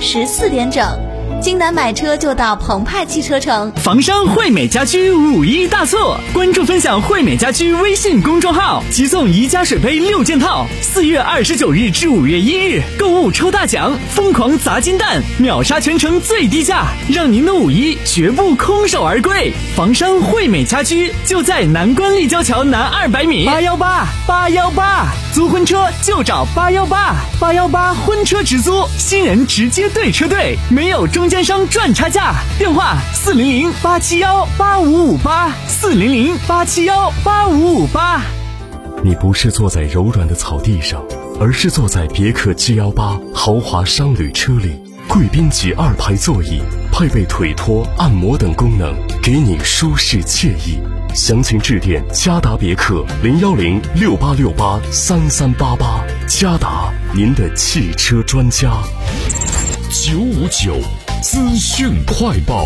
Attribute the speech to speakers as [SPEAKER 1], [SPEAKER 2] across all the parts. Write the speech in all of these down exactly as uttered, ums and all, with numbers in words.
[SPEAKER 1] 十四点整。京南买车就到澎湃汽车城。
[SPEAKER 2] 房商惠美家居五一大促，关注分享惠美家居微信公众号，即送宜家水杯六件套。四月二十九日至五月一日，购物抽大奖，疯狂砸金蛋，秒杀全城最低价，让您的五一绝不空手而归。房商惠美家居就在南关立交桥南二百米。八幺八八幺八，租婚车就找八幺八八幺八婚车直租，新人直接对车队，没有中间商赚差价。电话四零零八七幺八五五八，四零零八七幺八五五八。
[SPEAKER 3] 你不是坐在柔软的草地上，而是坐在别克 G 一八豪华商旅车里，贵宾级二排座椅，配备腿托、按摩等功能，给你舒适惬意。详情致电嘉达别克零幺零六八六八三三八八，嘉达，您的汽车专家。
[SPEAKER 4] 九五九资讯快报。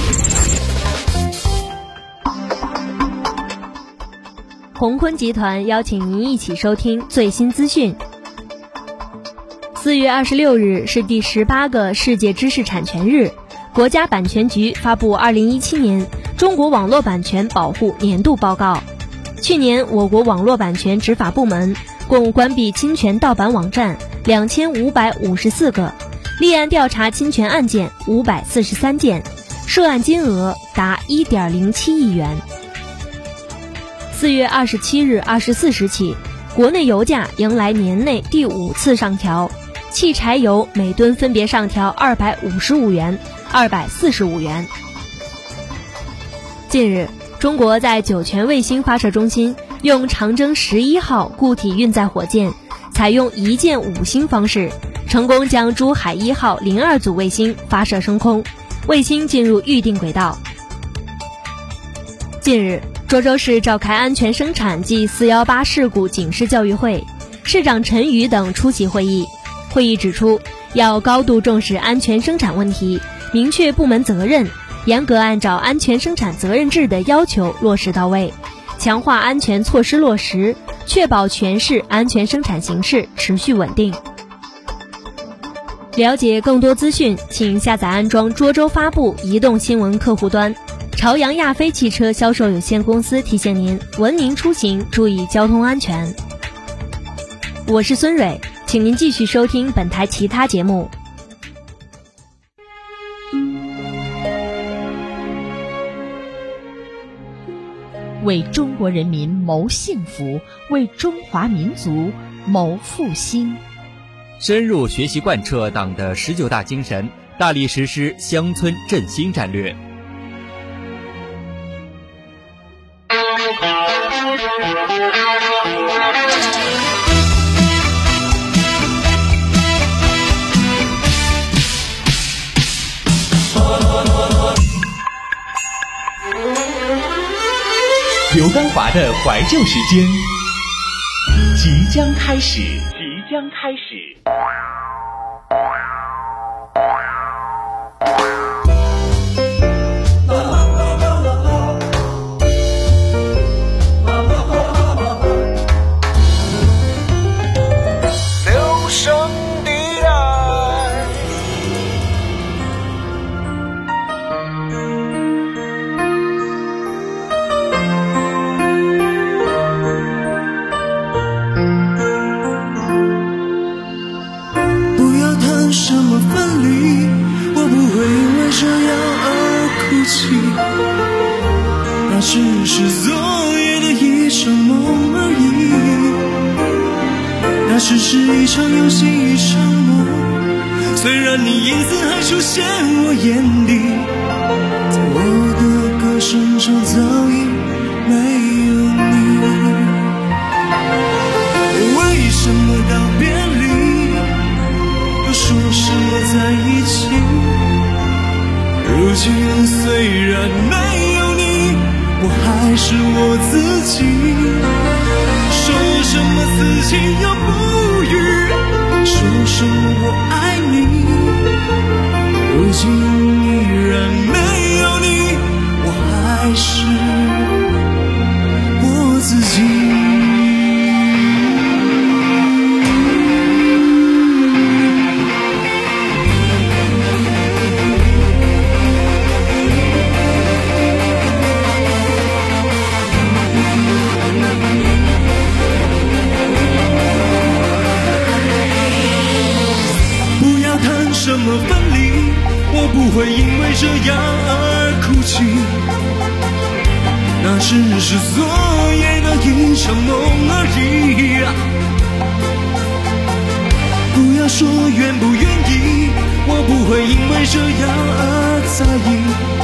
[SPEAKER 5] 宏坤集团邀请您一起收听最新资讯。四月二十六日是第十八个世界知识产权日，国家版权局发布二零一七年中国网络版权保护年度报告。去年，我国网络版权执法部门共关闭侵权盗版网站两千五百五十四个，立案调查侵权案件五百四十三件，涉案金额达一点零七亿元。四月二十七日二十四时起，国内油价迎来年内第五次上调，汽柴油每吨分别上调二百五十五元、二百四十五元。近日，中国在酒泉卫星发射中心用长征十一号固体运载火箭，采用一箭五星方式，成功将珠海一号零二组卫星发射升空，卫星进入预定轨道。近日，涿州市召开安全生产暨四一八事故警示教育会，市长陈瑜等出席会议。会议指出，要高度重视安全生产问题，明确部门责任，严格按照安全生产责任制的要求落实到位，强化安全措施落实，确保全市安全生产形势持续稳定。了解更多资讯，请下载安装涿州发布移动新闻客户端。朝阳亚飞汽车销售有限公司提醒您：文明出行，注意交通安全。我是孙蕊，请您继续收听本台其他节目。
[SPEAKER 6] 为中国人民谋幸福，为中华民族谋复兴。
[SPEAKER 7] 深入学习贯彻党的十九大精神，大力实施乡村振兴战略。
[SPEAKER 8] 刘刚华的怀旧时间即将开始，即将开始。
[SPEAKER 9] 留声地带，
[SPEAKER 10] 不要谈什么分离，我不会因为这样而哭泣，那只是昨夜的一场梦而已，那只是一场游戏一场梦，虽然你影子还出现我眼底，在我的歌声中早已没有你。为什么道别离又说什么在一起，如今虽然没有你，我还是我自己，说什么此情又不渝，说什么我爱你，如今依然没有你，我还是我自己。 谈什么分离，我不会因为这样而哭泣，那只是昨夜的一场梦而已。不要说愿不愿意，我不会因为这样而在意，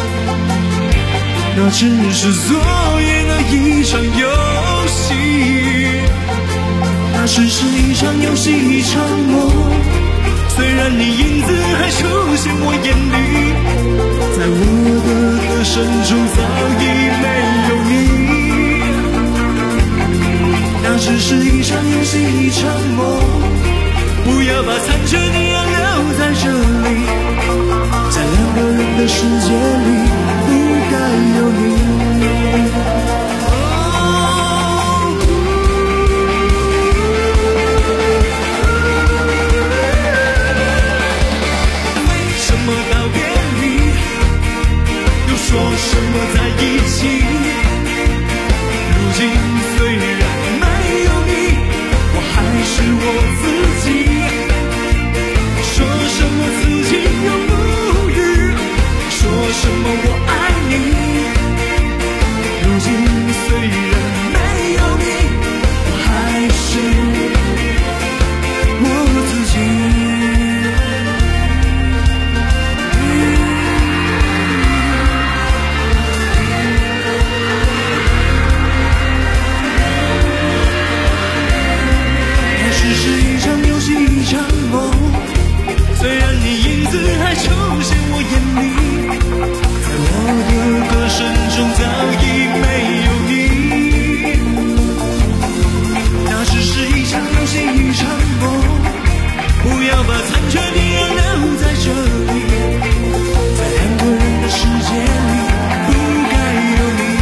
[SPEAKER 10] 那只是昨夜的一场游戏，那只是一场游戏一场梦。虽然你影子还出现我眼里，在我的歌声中早已没有你，那只是一场游戏一场梦。不要把残缺的爱留在这里，在两个人的世界里不该有你。说什么在一起？如今虽然没有你，我还是我自己。说什么此情永不渝，说什么我爱你。如今虽然没有你，我还是我自己。虽然你影子还出现我眼里，在我的歌声中早已没有你，那只是一场游戏一场梦。不要把残缺的爱留在这里，在两个人的世界里不该有你。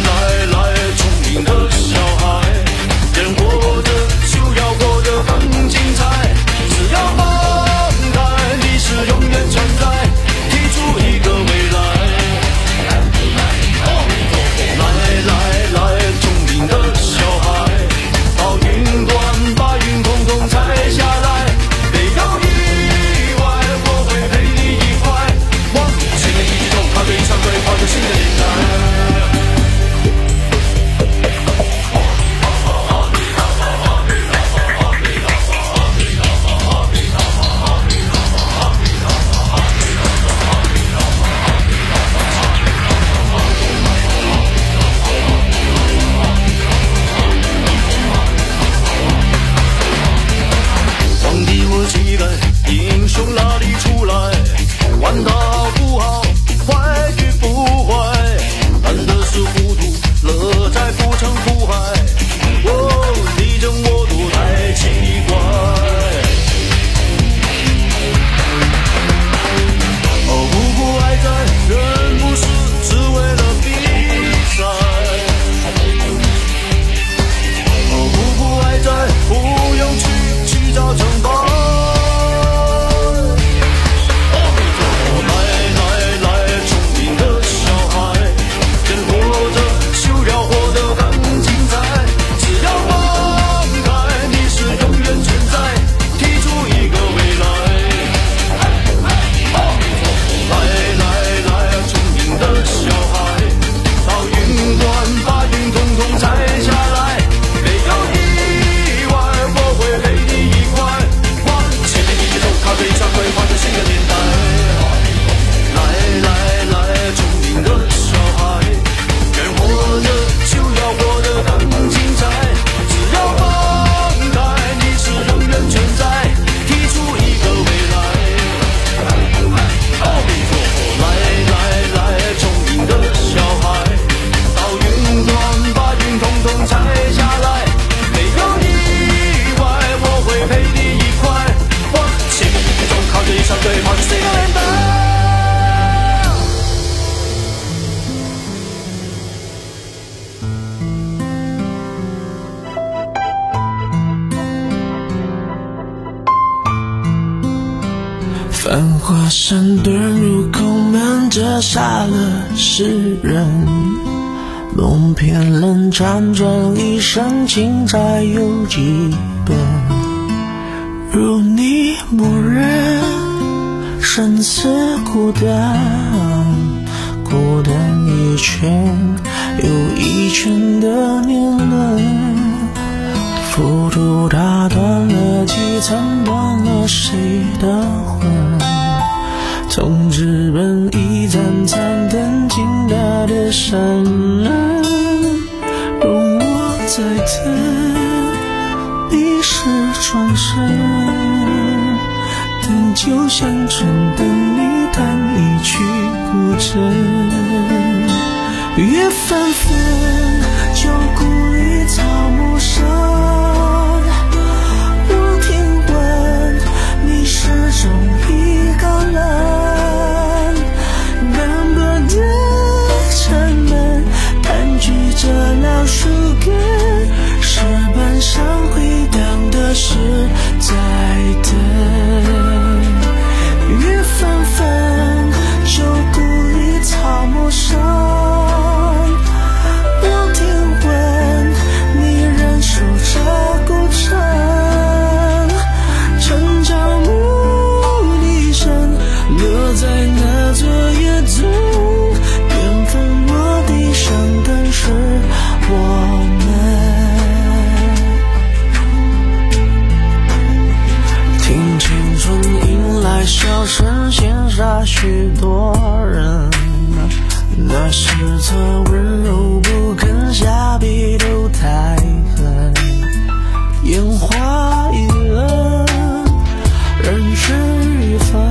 [SPEAKER 9] 就要过着很
[SPEAKER 10] 繁华山段入口门，折煞了世人。梦偏冷，辗转一生，情债有几本？如你默认，生死孤单，孤单一圈又一圈的年轮。浮屠打断了几层，断了谁的魂？从纸本一盏盏灯，进大的山人，容我再等，你是转身，等酒香醇，等你弹一曲古筝。月纷纷，旧故里草木深，我听闻你始终一个人，斑驳的城门，盘踞着老树根，石板上回荡的是在等。月纷纷，旧故里草木深，笑声羡煞许多人，那是侧温柔不肯下笔都太狠，烟花易冷，人事已分。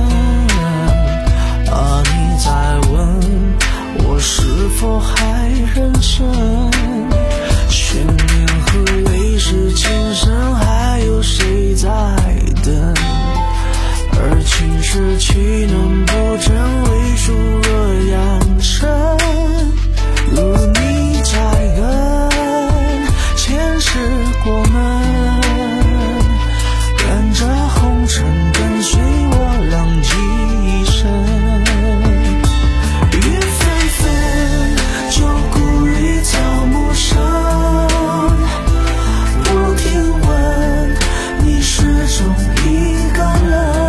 [SPEAKER 10] 啊，你在问我是否还认真？悬念和泪是情深，还有谁在等？而情是岂能不真，为数若扬尘。如你在根，前世过门，赶着红尘，跟随我浪迹一生。月纷纷，旧故里草木深，我听闻你始终一个人。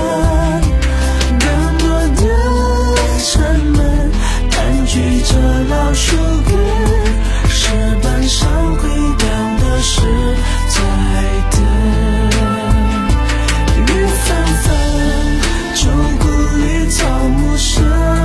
[SPEAKER 10] 老树根，石板上回荡的是在等。月纷纷，旧故里草木深，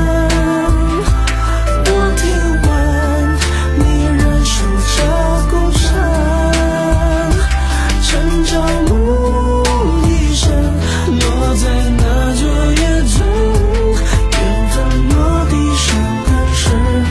[SPEAKER 10] 我听闻你仍守着古城，趁朝暮一声，落在那座夜中，缘分落地生根是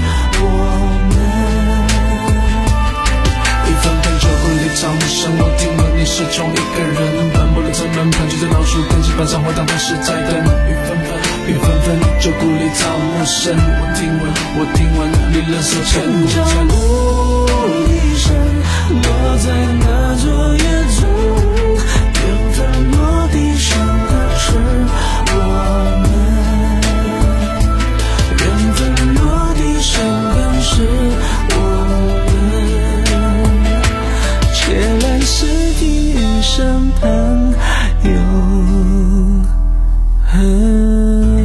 [SPEAKER 10] 草木深，我听闻你始终一个人，斑驳的城门，盘踞着老树根，基本上回荡的是在等。雨纷纷，雨纷纷，旧故里草木深，我听闻，我听闻你冷色沉。朝暮一声，落在那座夜中，缘分落地生根是我们，缘分落地生根是我们。借来世地与身旁永恒。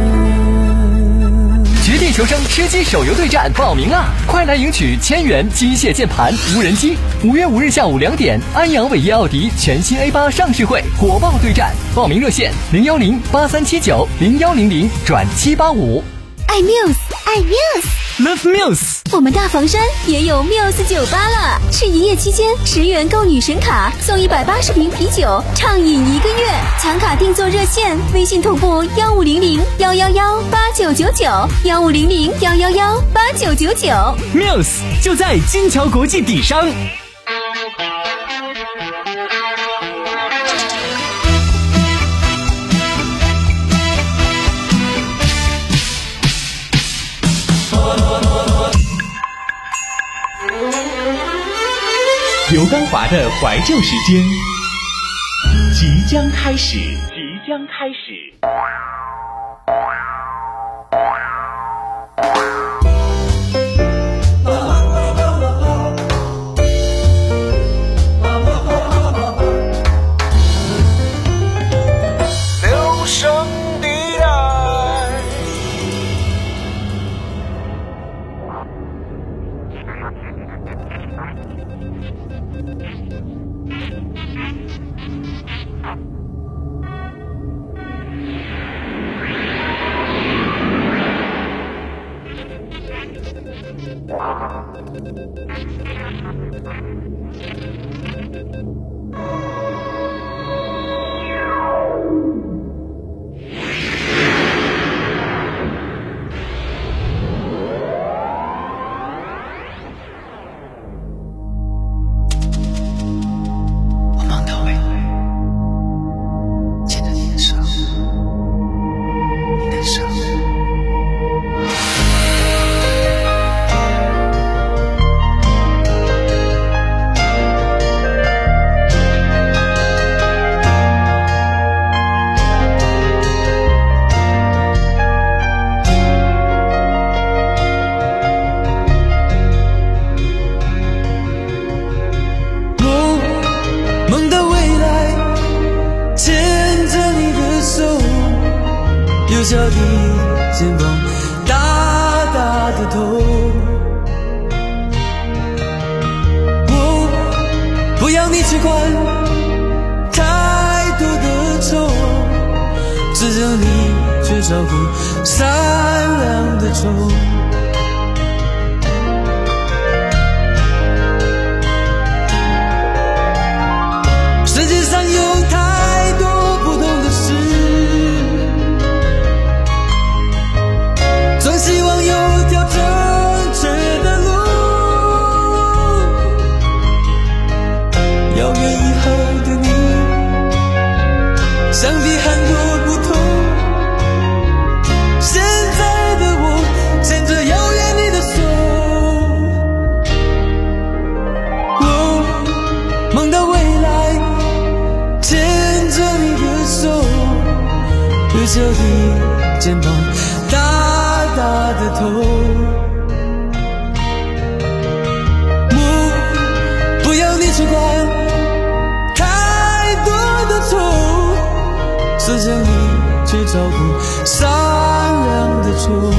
[SPEAKER 2] 绝地求生吃鸡手游对战报名啦！快来赢取千元机械键盘、无人机。五月五日下午两点，安阳伟业奥迪全新 A 八上市会火爆对战，报名热线零幺零八三七九零幺零零转七八五。
[SPEAKER 1] 爱 Muse， 爱 Muse。Love
[SPEAKER 2] Muse，
[SPEAKER 1] 我们大房山也有 Muse 酒吧了，是营业期间十元购女神卡送一百八十瓶啤酒，畅饮一个月。抢卡订座热线：微信同步幺五零零幺幺幺八九九九幺五零零幺幺幺八九九九。
[SPEAKER 2] Muse 就在金桥国际底商。
[SPEAKER 8] 刘刚华的怀旧时间即将开始，即将将开始。
[SPEAKER 9] 留声地带。
[SPEAKER 10] 幼小的肩膀，大大的头，我不要你去管太多的愁，只要你去照顾善良的愁。世界上有太多不同的事，总希望有条正确的路。遥远以后的你，想必很多不同。现在的我，牵着遥远你的手，我梦到未来，牵着你的手，幼小的肩膀，大大的头，我不要你去管太多的愁，只叫你去照顾善良的愁。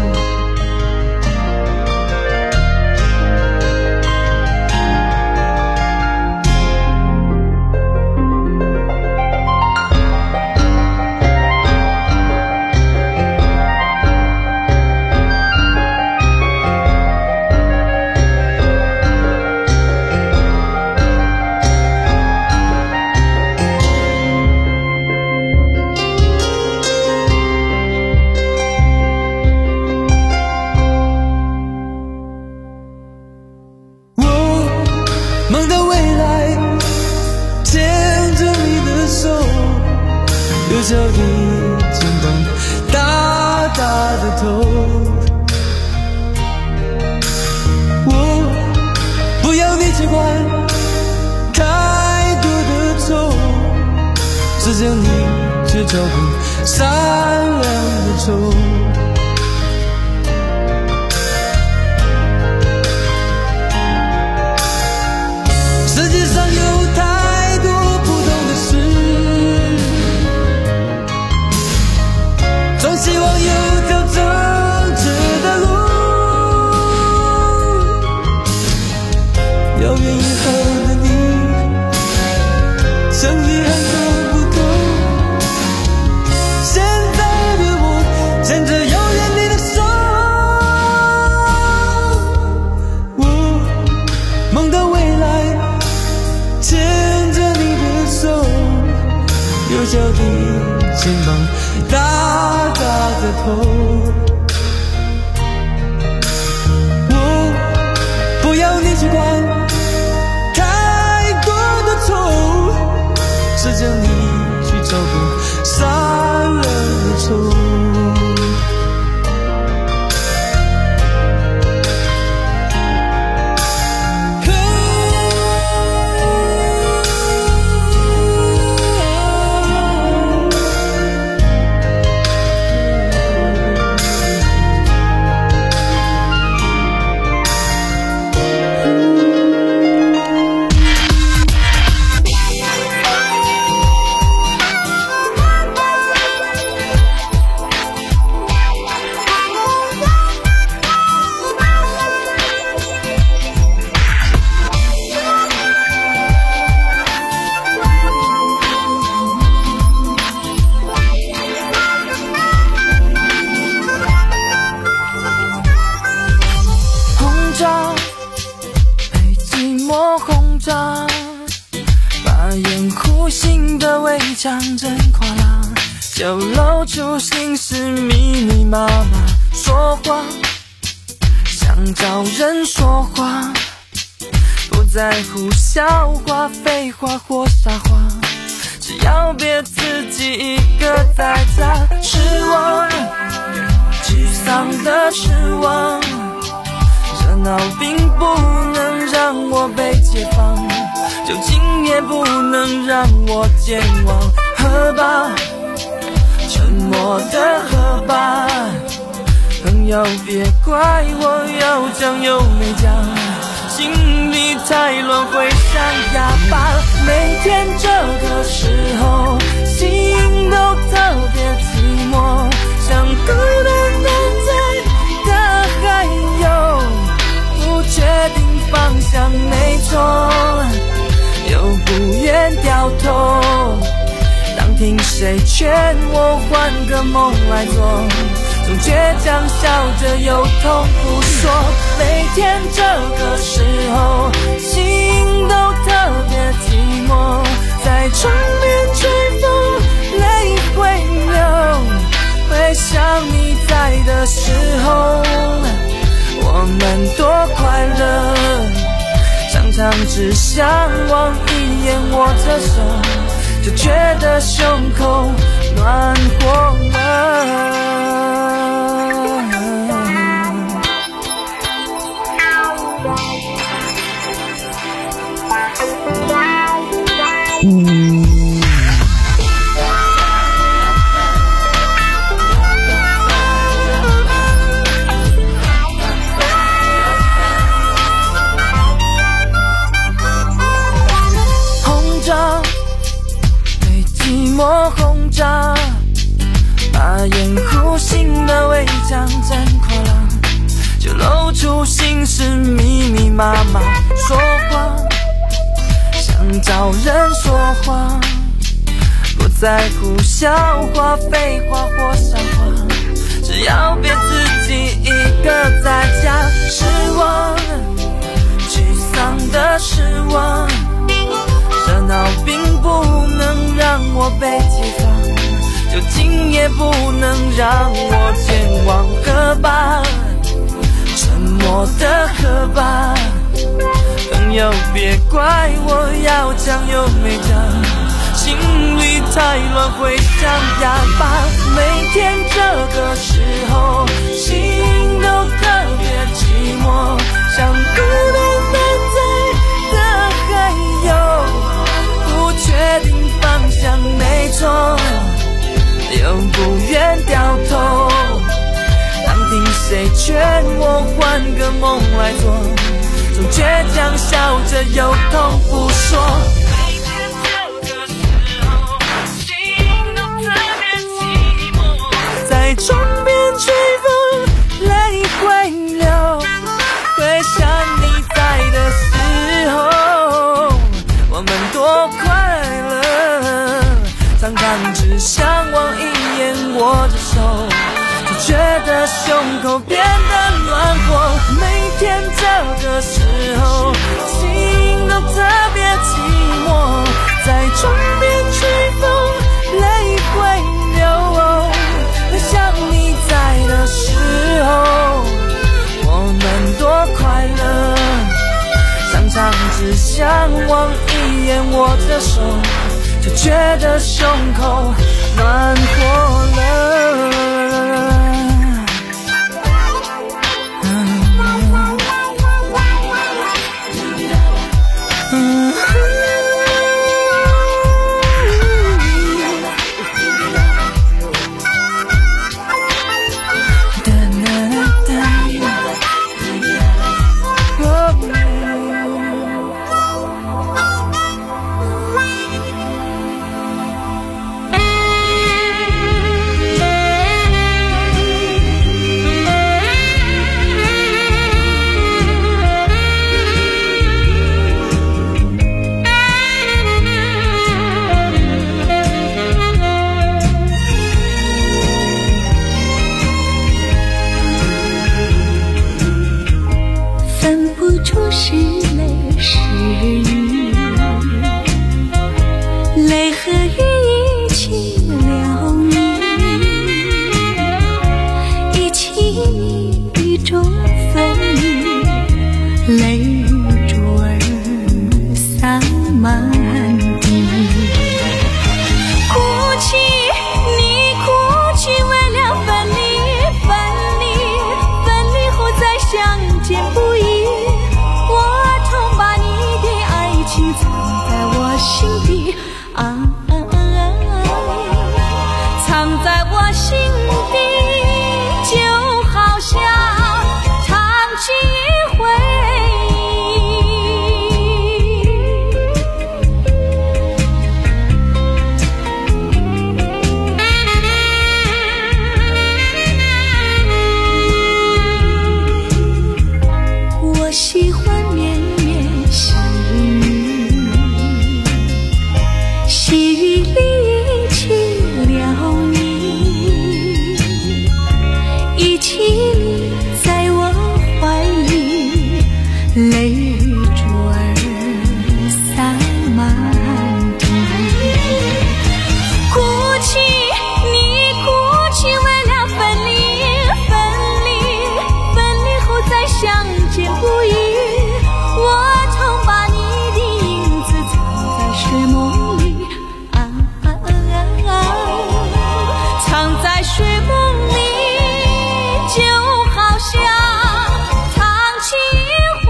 [SPEAKER 10] 梦到未来，牵着你的手，幼小的肩膀，大大的头，我不要你去管太多的愁，只叫你去照顾善良的愁。世界上有太多不同的事，总希望有条正确的路。遥远以后的你，想必很多不同。现在的我，牵着遥远你的手，我梦到未来，牵着你的手，幼小的肩膀，大大的头，我不要你去管太多的愁，只叫你去照顾善良的愁。 掩护性的围墙真垮了，就露出心事密密麻麻。说谎想找人说话，不在乎笑话、废话或傻话，只要别自己一个在家。失望，沮丧的失望，热闹并不能让我被解放，酒精也不能让我健忘。喝吧，沉默的喝吧，朋友别怪我有讲又没讲，心里太乱会像哑巴。每天这个时候心都特别寂寞，像孤单待在的海游，不确定方向没错，又不愿掉头。当听谁劝我换个梦来做，总倔强笑着又痛不说。每天这个时候心都特别寂寞，在窗边吹风泪会流，回想你在的时候我们多快乐，常常只想望一眼握着手，就觉得胸口暖和了。莫轰炸，把掩护性的围墙震垮了，就露出心事密密麻麻。说谎想找人说话，不在乎笑话、废话或傻话，只要别自己一个在家。失望，沮丧的失望，热闹并不能让我被解放，酒精也不能让我健忘。喝吧，沉默的喝吧，朋友别怪我要讲又没讲，心里太乱会像哑巴。每天这个时候心都特别寂寞，像孤单待在的海游，不确定方向没错，又不愿掉头。当听谁劝我换个梦来做，总倔强笑着又痛不说。每天这个时候心都特别寂寞，在窗边吹风泪会流，回想你在的时候我们多快乐，常常只想望一眼握着手，就觉得胸口变得暖和。每天这个时候心都特别寂寞，在窗边吹风泪会流，回想你在的时候我们多快乐，常常只想望一眼握着手，就觉得胸口暖和了。
[SPEAKER 11] 泪和雨一起了你，一起雨中分离，泪珠儿洒满地。哭泣，你哭泣，为了分离，分离，分离后再相见不易。我曾把你的爱情藏在我心底，啊，藏在我心底，就好像唱起回忆。我喜欢绵绵细雨，细雨里一起了你，一起在我怀里，泪珠儿洒满地。哭泣，你哭泣，为了分离，分离，分离后再相见不易。我曾把你的影子藏在睡梦里，啊啊啊啊，藏在睡梦里，就好像唱起回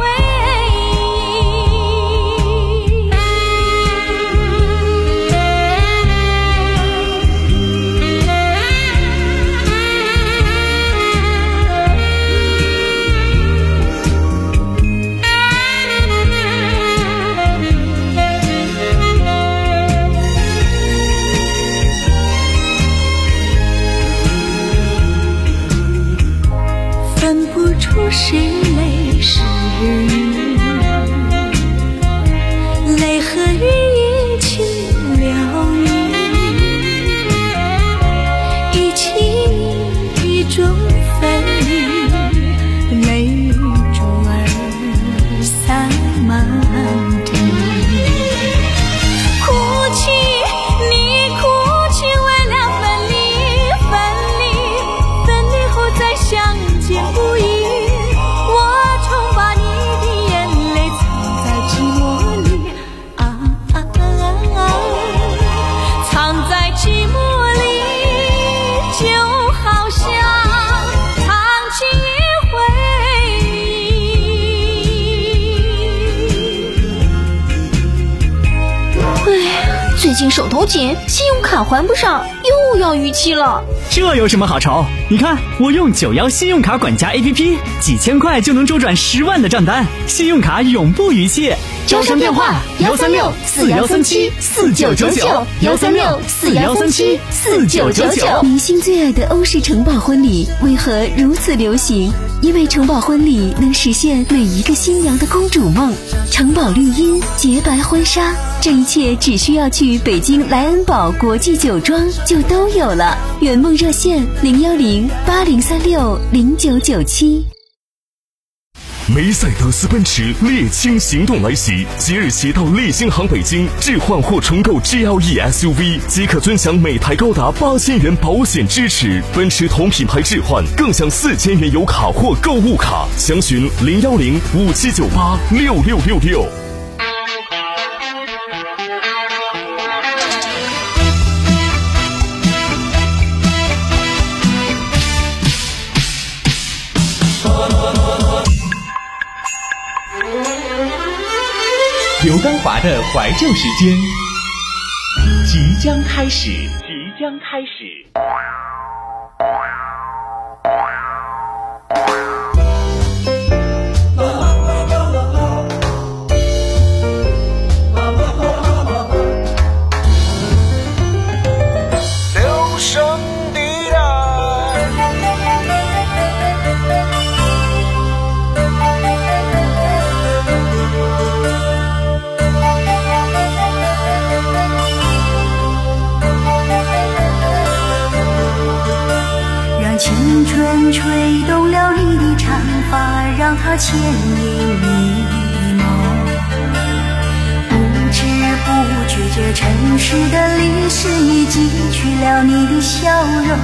[SPEAKER 11] 分不出是泪是雨，泪和雨一起了你，一起雨中分离，泪珠儿洒满地。哭泣，你哭泣，为了分离，分离，分离后再相见不易。我曾把你的眼泪藏在寂寞里，啊啊啊，藏在寂寞里，就好像唱起回忆。
[SPEAKER 1] 唉，最近手头紧，信用卡还不上，又要逾期了。
[SPEAKER 2] 这有什么好愁？你看，我用九幺信用卡管家 A P P， 几千块就能周转十万的账单，信用卡永不逾期。
[SPEAKER 1] 招商电话：幺三六四幺三七四九九九，幺三六四幺三七四九九九。明星最爱的欧式城堡婚礼为何如此流行？因为城堡婚礼能实现每一个新娘的公主梦。城堡绿荫，洁白婚纱，这一切只需要去北京莱恩堡国际酒庄就都有了。圆梦热线：零幺零八零三六零九九七。
[SPEAKER 3] 梅赛德斯奔驰猎青行动来袭，即日起到利星行北京置换或重购 G L E S U V， 即可尊享每台高达八千元保险支持。奔驰同品牌置换更享四千元油卡或购物卡。详询零幺零五七九八六六六六。
[SPEAKER 8] 刘刚华的怀旧时间即将开始，即将开始。
[SPEAKER 9] 留声地带，
[SPEAKER 11] 让青春吹动了你的长发，让它牵引你的梦，不知不觉学着城市的历史，已记取了你的笑容。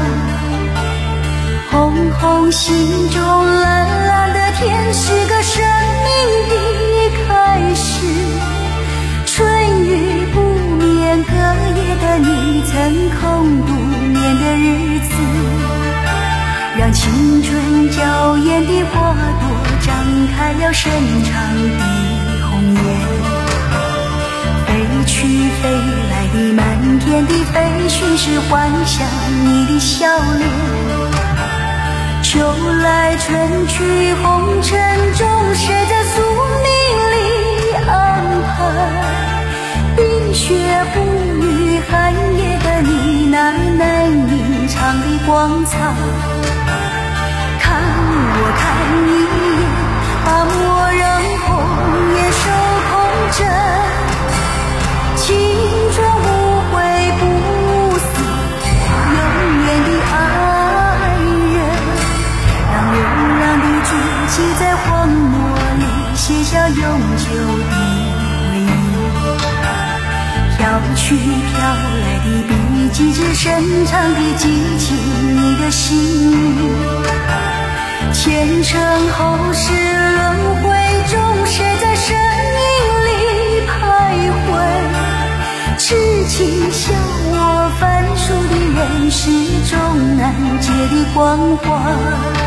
[SPEAKER 11] 红红心中蓝蓝的天，是个生命的开始。春雨不眠，隔夜的你曾空独眠的日子，让青春娇艳的花朵张开了深长的红颜。飞去飞来的满天的飞絮，是幻想你的笑脸。秋来春去，红尘中谁在宿命里安排？冰雪不语，寒夜的你那难隐藏的光彩。看我看你一眼，把墨扔红颜手空枕。青春无悔不死，永远的爱人，让流浪的足迹在荒漠里写下永久的回忆。飘去飘来的笔迹，只深长地记起你的心语。前尘后世轮回中，谁在身影里徘徊？痴情笑我凡俗的人世中难解的关怀。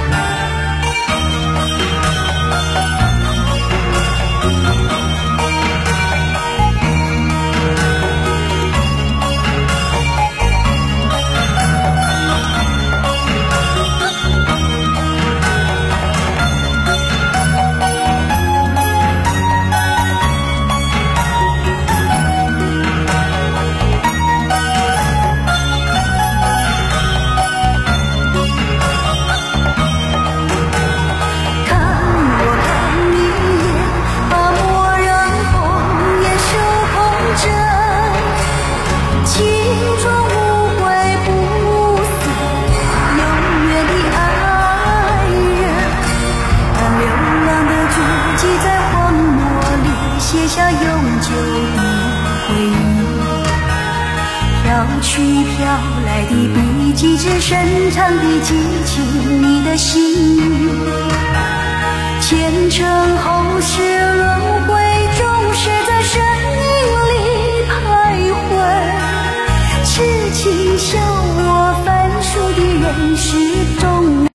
[SPEAKER 11] 去飘来的笔迹，只深长地记起你的心语。前尘后世轮回中，谁在身影里徘徊？痴情笑我凡俗的人世中。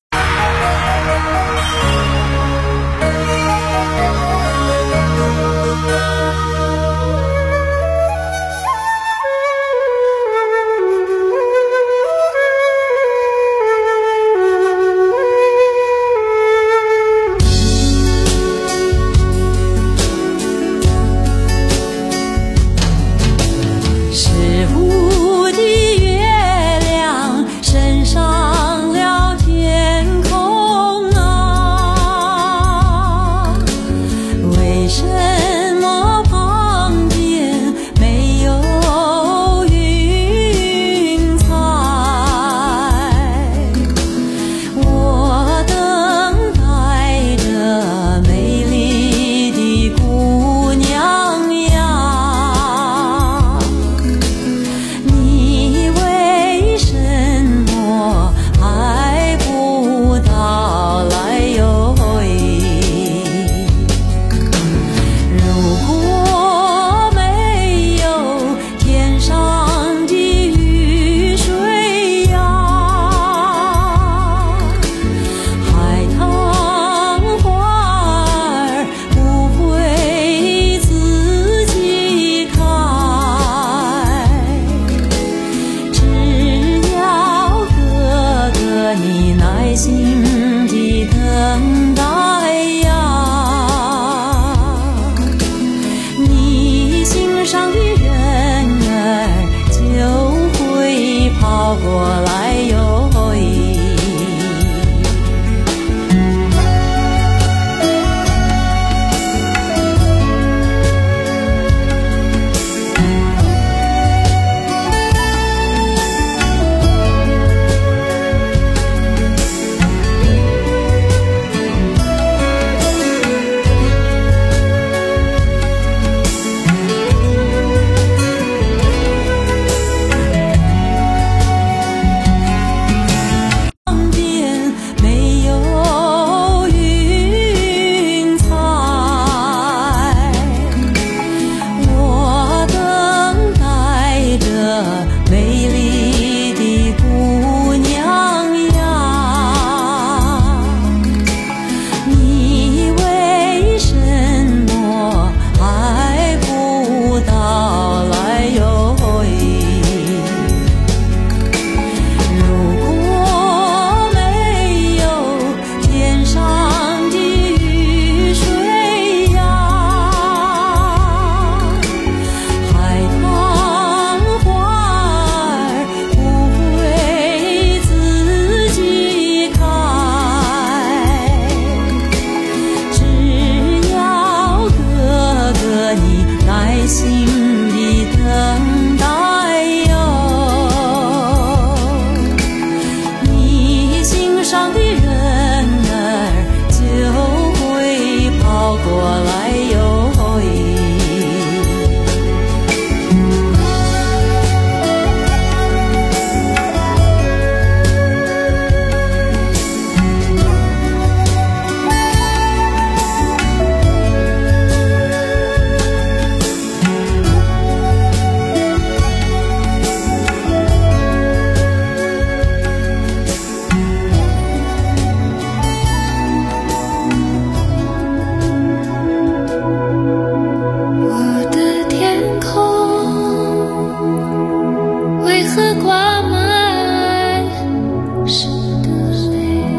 [SPEAKER 11] 为何挂满湿的泪？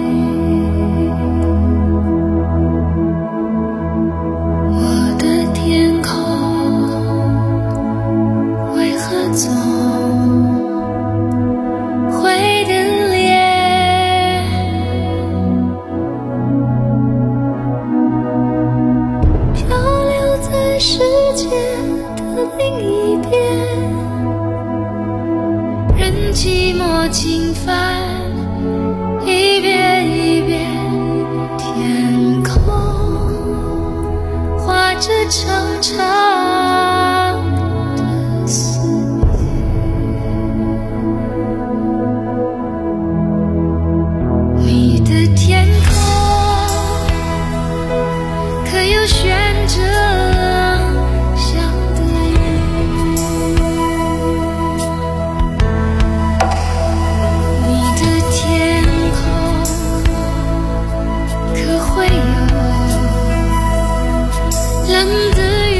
[SPEAKER 11] 我的天空为何总会的脸？漂流在世界的另一边，任寂寞侵犯，一遍一遍，天空画着长长的思念。你的天空可有悬着想的雨？你的天空可会有冷的月？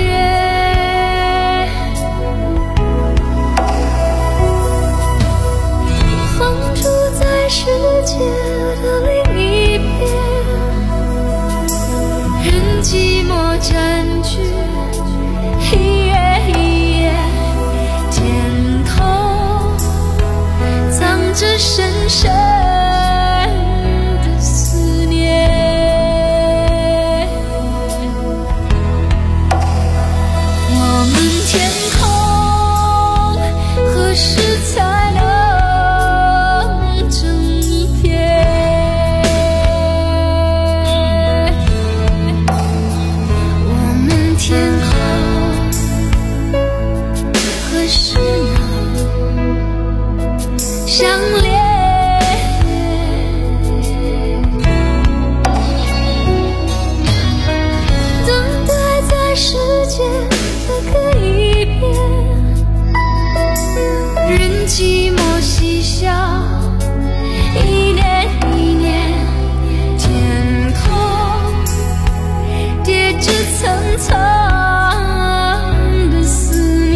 [SPEAKER 11] 放逐在世界的另一边，任寂寞占据一夜一夜，天空藏着深深的思念。我们天空何时才能整片？我们天空何时能相连？等待在世界的各一边，任寂寞嬉笑，一年一年，天空叠着层层的思念。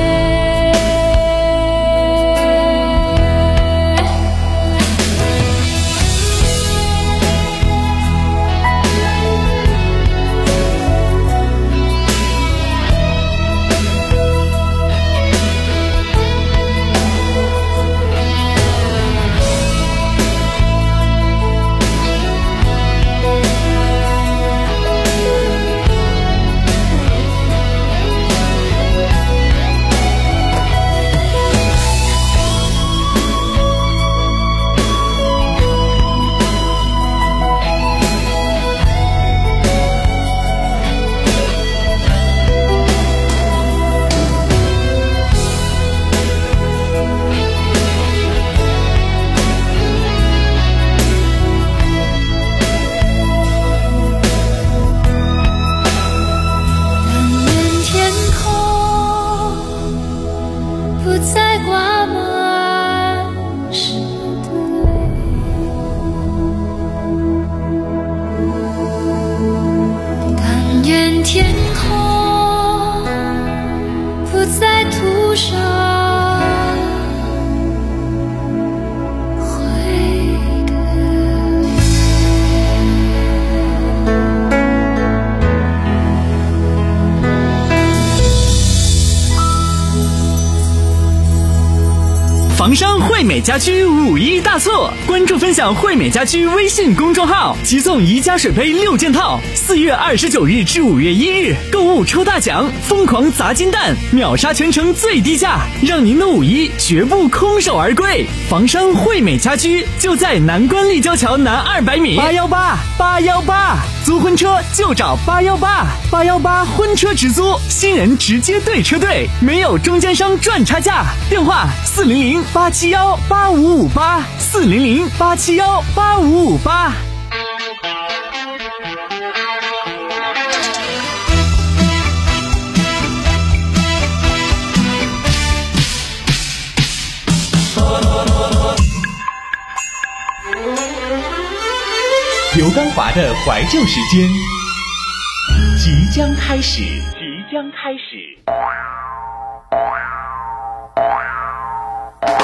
[SPEAKER 2] 房商惠美家居五一大促，关注分享惠美家居微信公众号，即送宜家水杯六件套。四月二十九日至五月一日，购物抽大奖，疯狂砸金蛋，秒杀全城最低价，让您的五一绝不空手而归。房商惠美家居就在南关立交桥南二百米。八幺八八幺八，租婚车就找八幺八八幺八婚车直租，新人直接对车队，没有中间商赚差价。电话四零零八七幺八五五八，四零零八七幺八五五八。
[SPEAKER 8] 刘刚华的怀旧时间即将开始，即将开始。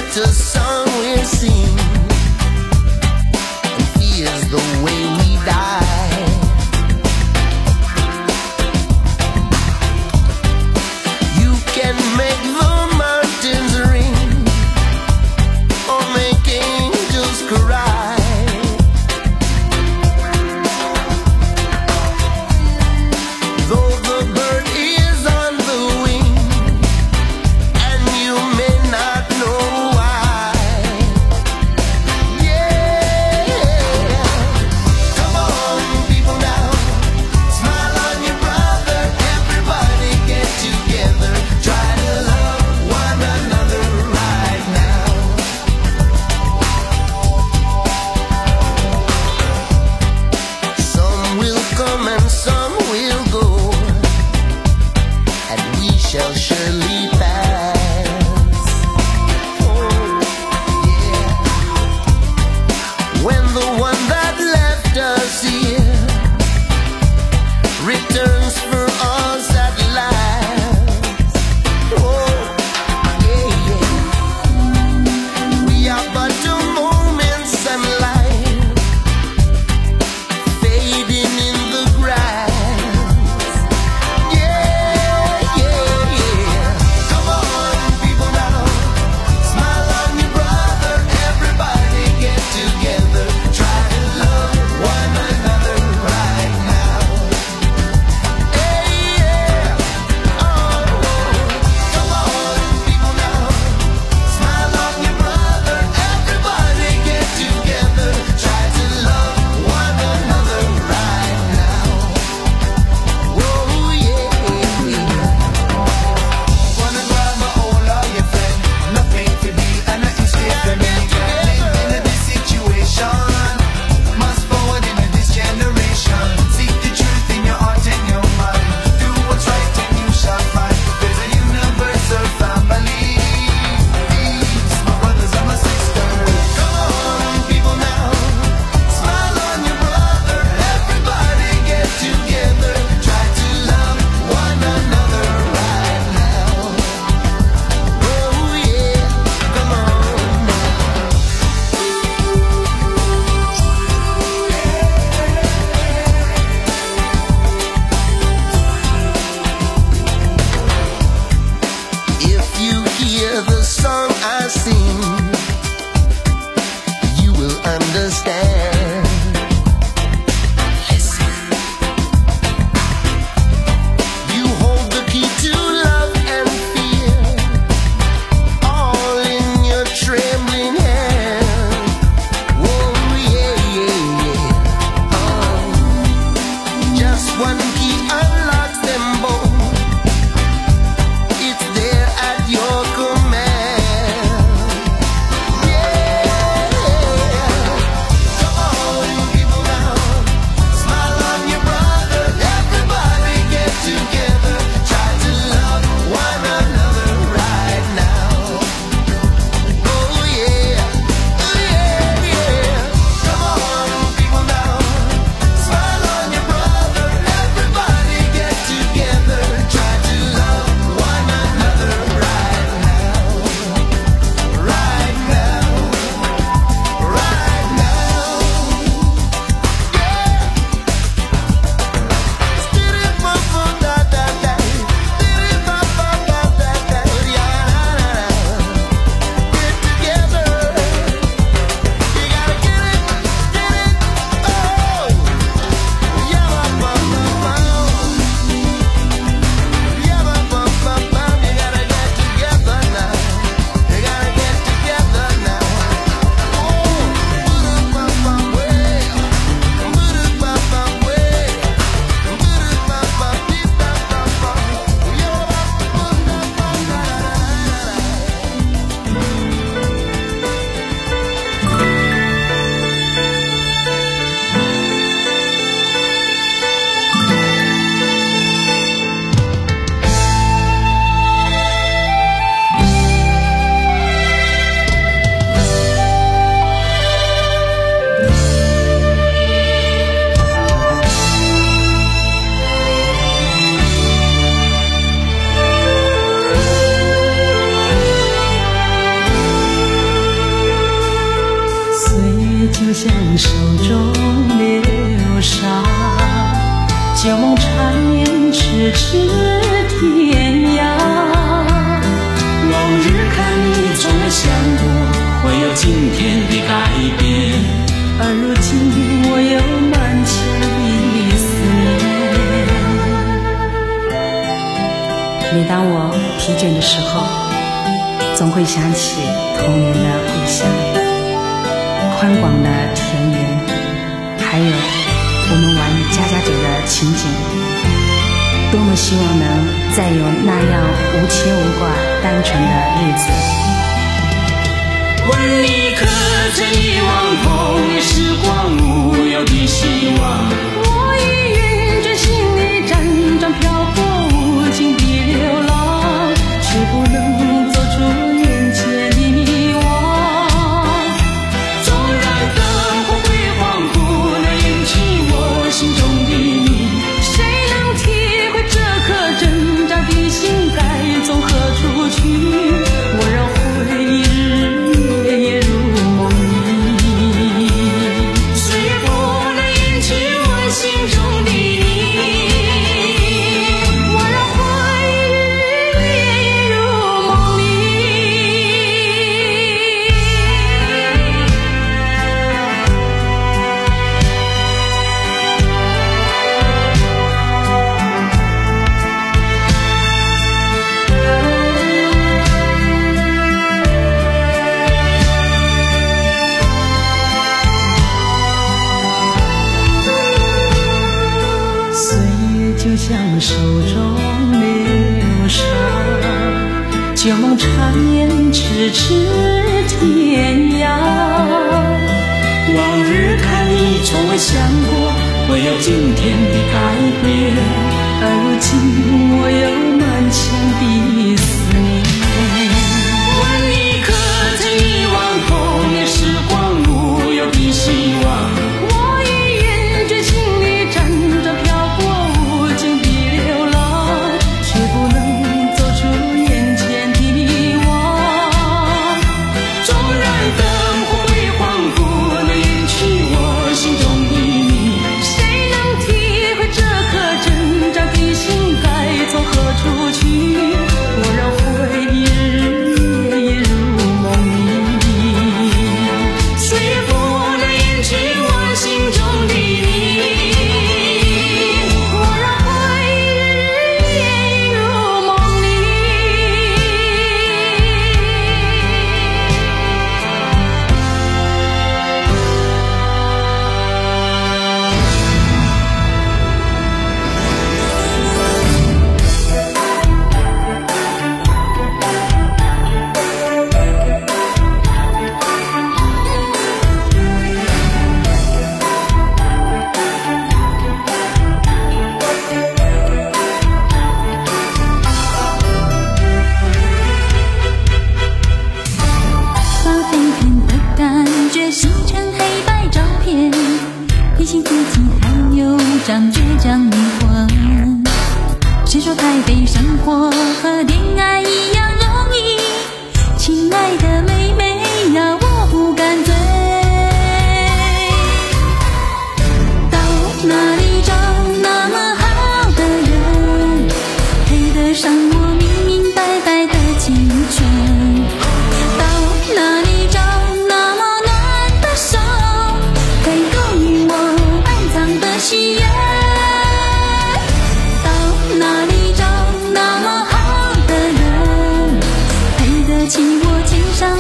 [SPEAKER 12] better song we'll sing, and fears the way we die. You can make the mountains ring or make angels cry. Though the bird is on the wing and you may not know why. Yeah, come on people now, smile on your brother, everybody get together, try to love one another right now. Some will come and some will go, and we shall surely pass. Oh, yeah. When the one that left us here returns for us at last. Oh, yeah, yeah. We are but a moment's sunlight fading in the grass. Yeah, yeah, yeah.
[SPEAKER 13] 每当我疲倦的时候，总会想起童年的故乡，宽广的田园，还有我们玩家家酒的情景。多么希望能再有那样无牵无挂、单纯的日子。
[SPEAKER 10] 问你可曾遗忘童年时光无忧的希望？
[SPEAKER 11] 我已云卷心里辗转漂泊无尽的流浪，却不能走出眼前的迷惘。
[SPEAKER 10] 纵然灯火辉煌不能引起我心中的你，
[SPEAKER 11] 谁能体会这颗挣扎的心该从何处去？我让回忆日夜夜如梦里，
[SPEAKER 10] 谁也不能引起我心中的你，
[SPEAKER 11] 我让回忆日夜夜如梦里。
[SPEAKER 13] 岁月就像手中流沙，旧梦缠绵咫尺天涯。
[SPEAKER 10] 往日看你从未想过会有今天的改变，
[SPEAKER 13] 而如今我有满腔的思念。
[SPEAKER 10] 问你可曾遗忘童年时光无忧的希望？
[SPEAKER 11] 我已云卷心里辗转漂泊无尽的流浪，却不能走出眼前的迷惘。
[SPEAKER 10] 纵然灯火辉煌不能引起我心中的你，
[SPEAKER 11] 谁能体会这颗挣扎的心该从何处去？我让回忆日夜夜如梦里，
[SPEAKER 10] 谁也不能引起我心中的你，
[SPEAKER 11] 我让回忆日夜夜如梦里。
[SPEAKER 14] 把飞天的感觉洗成黑白照片，提醒自己还有张倔强灵魂。谁说台北生活和恋爱一样容易？亲爱的妹妹呀，我不敢醉。到哪里找那么好的人，配得上我明明白白的青春？到哪里找那么暖的手，可以勾引我暗藏的喜悦？到哪里找那么好的人，配得起我肩上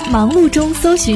[SPEAKER 15] 忙碌中搜寻